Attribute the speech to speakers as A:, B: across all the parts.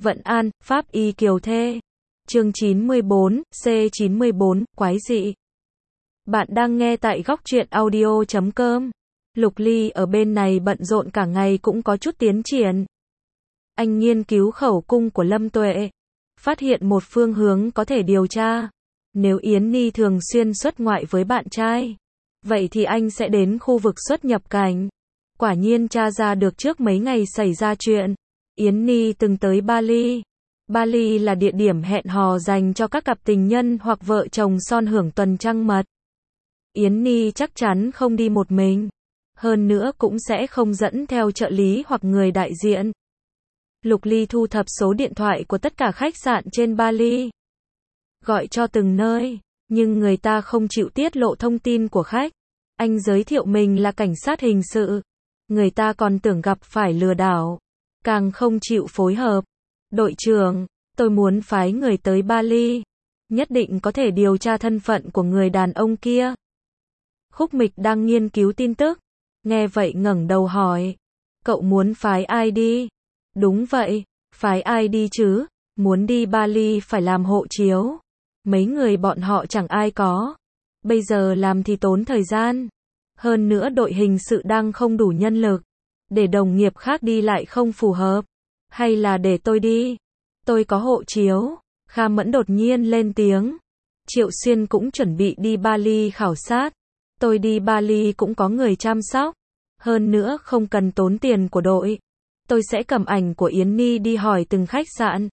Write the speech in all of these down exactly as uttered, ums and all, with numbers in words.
A: Vận An, Pháp Y Kiều Thê. Chương chín mươi bốn, C chín mươi bốn, quái dị. Bạn đang nghe tại góc truyện audio chấm com. Lục Ly ở bên này bận rộn cả ngày cũng có chút tiến triển. Anh nghiên cứu khẩu cung của Lâm Tuệ, phát hiện một phương hướng có thể điều tra. Nếu Yến Ni thường xuyên xuất ngoại với bạn trai, vậy thì anh sẽ đến khu vực xuất nhập cảnh. Quả nhiên tra ra được trước mấy ngày xảy ra chuyện. Yến Ni từng tới Bali. Bali là địa điểm hẹn hò dành cho các cặp tình nhân hoặc vợ chồng son hưởng tuần trăng mật. Yến Ni chắc chắn không đi một mình. Hơn nữa cũng sẽ không dẫn theo trợ lý hoặc người đại diện. Lục Ly thu thập số điện thoại của tất cả khách sạn trên Bali, gọi cho từng nơi, nhưng người ta không chịu tiết lộ thông tin của khách. Anh giới thiệu mình là cảnh sát hình sự. Người ta còn tưởng gặp phải lừa đảo, càng không chịu phối hợp. Đội trưởng, tôi muốn phái người tới Bali, nhất định có thể điều tra thân phận của người đàn ông kia. Khúc Mịch đang nghiên cứu tin tức, nghe vậy ngẩng đầu hỏi, cậu muốn phái ai đi? Đúng vậy, phái ai đi chứ? Muốn đi Bali phải làm hộ chiếu. Mấy người bọn họ chẳng ai có. Bây giờ làm thì tốn thời gian. Hơn nữa đội hình sự đang không đủ nhân lực. Để đồng nghiệp khác đi lại không phù hợp. Hay là để tôi đi? Tôi có hộ chiếu. Kha Mẫn đột nhiên lên tiếng. Triệu Xuyên cũng chuẩn bị đi Bali khảo sát. Tôi đi Bali cũng có người chăm sóc. Hơn nữa không cần tốn tiền của đội. Tôi sẽ cầm ảnh của Yến Ni đi hỏi từng khách sạn.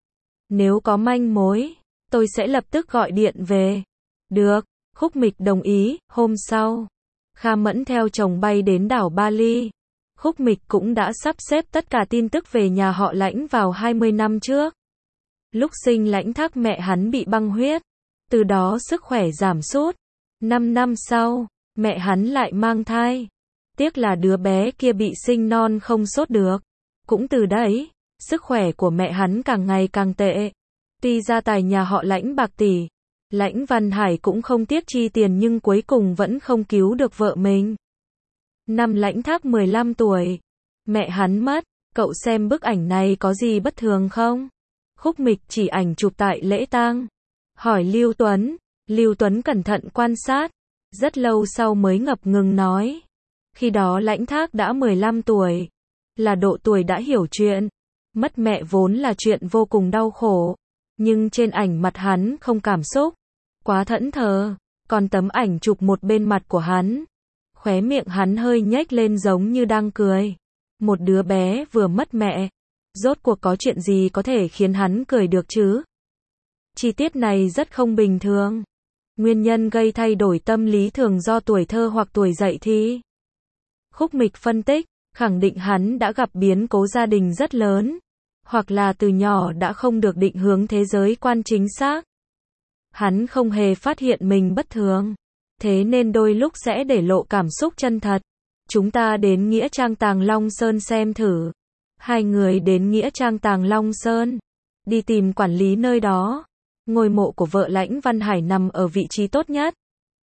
A: Nếu có manh mối, tôi sẽ lập tức gọi điện về. Được, Khúc Mịch đồng ý. Hôm sau, Kha Mẫn theo chồng bay đến đảo Bali. Khúc Mịch cũng đã sắp xếp tất cả tin tức về nhà họ Lãnh vào hai mươi năm trước. Lúc sinh Lãnh Thác mẹ hắn bị băng huyết, từ đó sức khỏe giảm sút. năm năm sau, mẹ hắn lại mang thai. Tiếc là đứa bé kia bị sinh non không sốt được. Cũng từ đấy, sức khỏe của mẹ hắn càng ngày càng tệ. Tuy gia tài nhà họ Lãnh bạc tỷ, Lãnh Văn Hải cũng không tiếc chi tiền nhưng cuối cùng vẫn không cứu được vợ mình. Năm Lãnh Thác mười lăm tuổi, mẹ hắn mất. Cậu xem bức ảnh này có gì bất thường không? Khúc Mịch chỉ ảnh chụp tại lễ tang, hỏi Lưu Tuấn. Lưu Tuấn cẩn thận quan sát, rất lâu sau mới ngập ngừng nói. Khi đó Lãnh Thác đã mười lăm tuổi, là độ tuổi đã hiểu chuyện. Mất mẹ vốn là chuyện vô cùng đau khổ, nhưng trên ảnh mặt hắn không cảm xúc, quá thẫn thờ. Còn tấm ảnh chụp một bên mặt của hắn, khóe miệng hắn hơi nhếch lên giống như đang cười. Một đứa bé vừa mất mẹ, rốt cuộc có chuyện gì có thể khiến hắn cười được chứ? Chi tiết này rất không bình thường. Nguyên nhân gây thay đổi tâm lý thường do tuổi thơ hoặc tuổi dậy thì. Khúc Mịch phân tích, khẳng định hắn đã gặp biến cố gia đình rất lớn, hoặc là từ nhỏ đã không được định hướng thế giới quan chính xác. Hắn không hề phát hiện mình bất thường, thế nên đôi lúc sẽ để lộ cảm xúc chân thật. Chúng ta đến Nghĩa Trang Tàng Long Sơn xem thử. Hai người đến Nghĩa Trang Tàng Long Sơn, đi tìm quản lý nơi đó. Ngôi mộ của vợ Lãnh Văn Hải nằm ở vị trí tốt nhất.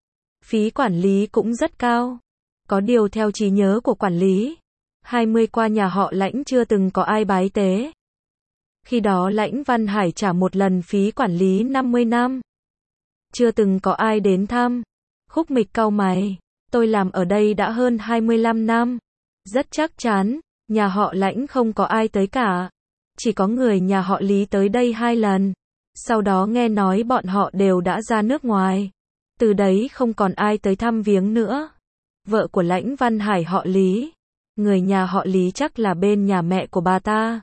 A: Phí quản lý cũng rất cao. Có điều theo trí nhớ của quản lý, hai mươi qua nhà họ Lãnh chưa từng có ai bái tế. Khi đó Lãnh Văn Hải trả một lần phí quản lý năm mươi năm. Chưa từng có ai đến thăm. Khúc Mịch cau mày. Tôi làm ở đây đã hơn hai mươi lăm năm. Rất chắc chắn, nhà họ Lãnh không có ai tới cả. Chỉ có người nhà họ Lý tới đây hai lần. Sau đó nghe nói bọn họ đều đã ra nước ngoài. Từ đấy không còn ai tới thăm viếng nữa. Vợ của Lãnh Văn Hải họ Lý. Người nhà họ Lý chắc là bên nhà mẹ của bà ta.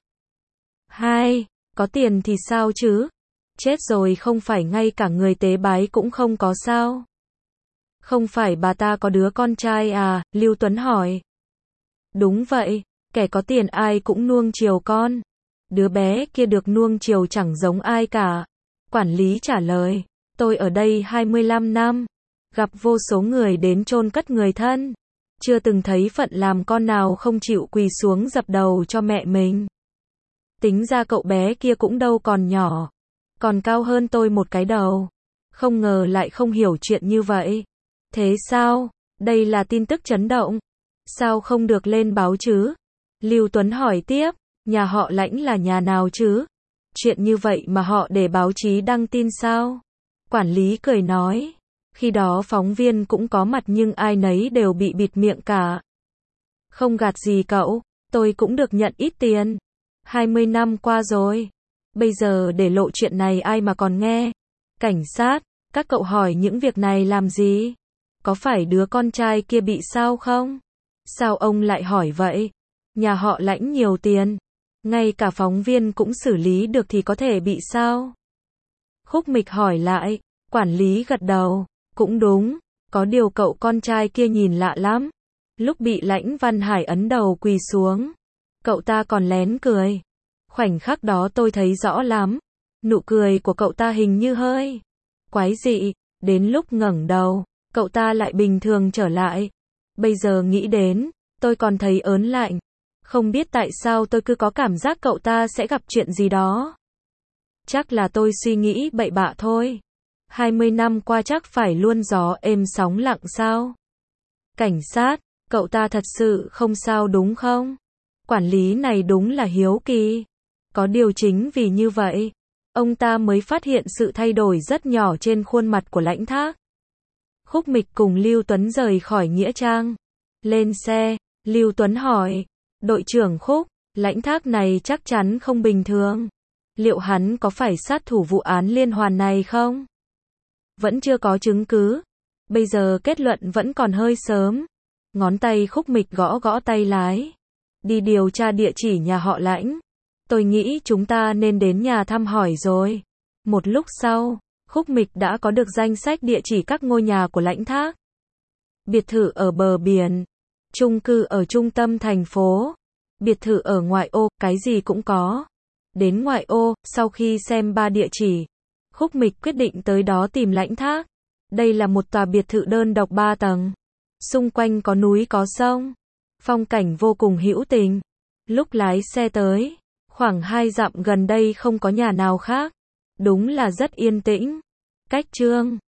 A: Hai, có tiền thì sao chứ? Chết rồi không phải ngay cả người tế bái cũng không có sao? Không phải bà ta có đứa con trai à? Lưu Tuấn hỏi. Đúng vậy, kẻ có tiền ai cũng nuông chiều con. Đứa bé kia được nuông chiều chẳng giống ai cả. Quản lý trả lời, tôi ở đây hai mươi lăm năm, gặp vô số người đến chôn cất người thân. Chưa từng thấy phận làm con nào không chịu quỳ xuống dập đầu cho mẹ mình. Tính ra cậu bé kia cũng đâu còn nhỏ, còn cao hơn tôi một cái đầu. Không ngờ lại không hiểu chuyện như vậy. Thế sao? Đây là tin tức chấn động. Sao không được lên báo chứ? Lưu Tuấn hỏi tiếp, nhà họ Lãnh là nhà nào chứ? Chuyện như vậy mà họ để báo chí đăng tin sao? Quản lý cười nói. Khi đó phóng viên cũng có mặt nhưng ai nấy đều bị bịt miệng cả. Không gạt gì cậu, tôi cũng được nhận ít tiền. hai mươi năm qua rồi. Bây giờ để lộ chuyện này ai mà còn nghe? Cảnh sát, các cậu hỏi những việc này làm gì? Có phải đứa con trai kia bị sao không? Sao ông lại hỏi vậy? Nhà họ Lãnh nhiều tiền. Ngay cả phóng viên cũng xử lý được thì có thể bị sao? Khúc Mịch hỏi lại. Quản lý gật đầu. Cũng đúng. Có điều cậu con trai kia nhìn lạ lắm. Lúc bị Lãnh Văn Hải ấn đầu quỳ xuống, cậu ta còn lén cười. Khoảnh khắc đó tôi thấy rõ lắm. Nụ cười của cậu ta hình như hơi quái dị. Đến lúc ngẩng đầu, cậu ta lại bình thường trở lại. Bây giờ nghĩ đến, tôi còn thấy ớn lạnh. Không biết tại sao tôi cứ có cảm giác cậu ta sẽ gặp chuyện gì đó. Chắc là tôi suy nghĩ bậy bạ thôi. hai mươi năm qua chắc phải luôn gió êm sóng lặng sao? Cảnh sát, cậu ta thật sự không sao đúng không? Quản lý này đúng là hiếu kỳ. Có điều chính vì như vậy, ông ta mới phát hiện sự thay đổi rất nhỏ trên khuôn mặt của Lãnh Thác. Khúc Mịch cùng Lưu Tuấn rời khỏi Nghĩa Trang. Lên xe, Lưu Tuấn hỏi, đội trưởng Khúc, Lãnh Thác này chắc chắn không bình thường. Liệu hắn có phải sát thủ vụ án liên hoàn này không? Vẫn chưa có chứng cứ. Bây giờ kết luận vẫn còn hơi sớm. Ngón tay Khúc Mịch gõ gõ tay lái. Đi điều tra địa chỉ nhà họ Lãnh. Tôi nghĩ chúng ta nên đến nhà thăm hỏi rồi. Một lúc sau, Khúc Mịch đã có được danh sách địa chỉ các ngôi nhà của Lãnh Thác. Biệt thự ở bờ biển, chung cư ở trung tâm thành phố, biệt thự ở ngoại ô, cái gì cũng có. Đến ngoại ô, sau khi xem ba địa chỉ, Khúc Mịch quyết định tới đó tìm Lãnh Thác. Đây là một tòa biệt thự đơn độc ba tầng. Xung quanh có núi có sông. Phong cảnh vô cùng hữu tình. Lúc lái xe tới, khoảng hai dặm gần đây không có nhà nào khác. Đúng là rất yên tĩnh. Cách Trương